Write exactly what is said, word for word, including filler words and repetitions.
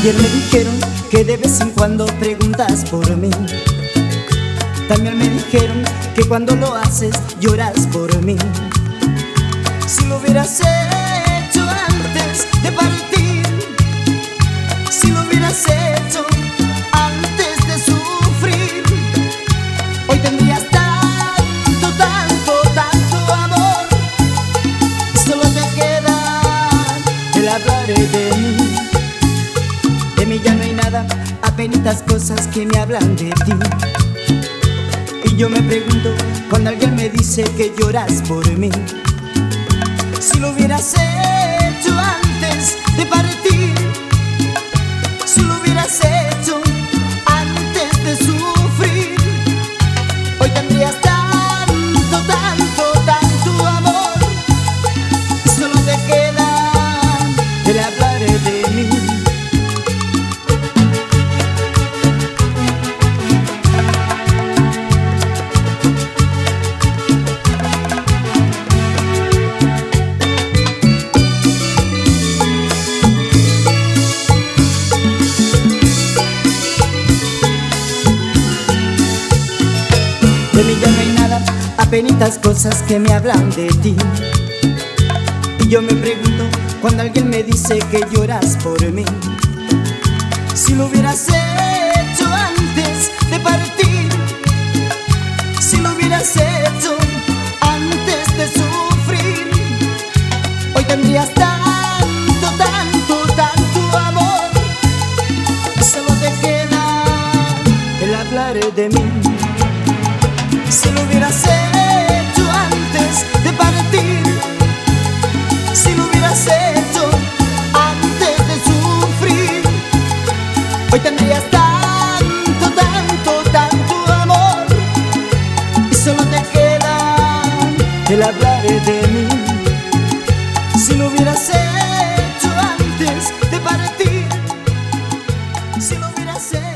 Ayer me dijeron que de vez en cuando preguntas por mí. También me dijeron que cuando lo haces lloras por mí. Si lo hubieras hecho antes de partir, si lo hubieras hecho antes de sufrir, hoy tendrías tanto, tanto, tanto amor. Solo te queda el hablar de mí. De mí ya no hay nada, apenitas cosas que me hablan de ti. Y yo me pregunto cuando alguien me dice que lloras por mí, si lo hubieras hecho antes de partir, si lo hubieras hecho antes de sufrir, hoy tendrías tanto, tanto, tanto amor. Solo te queda el hablar de mí. De mí ya no hay nada, apenitas cosas que me hablan de ti. Y yo me pregunto cuando alguien me dice que lloras por mí, si lo hubieras hecho antes de partir, si lo hubieras hecho antes de sufrir, hoy tendrías tanto, tanto, tanto amor. Solo te queda el hablar de mí. Si lo hubieras hecho antes de partir, si lo hubieras hecho antes de sufrir, hoy tendrías tanto, tanto, tanto amor. Y solo te queda el hablar de mí. Si lo hubieras hecho antes de partir, si lo hubieras hecho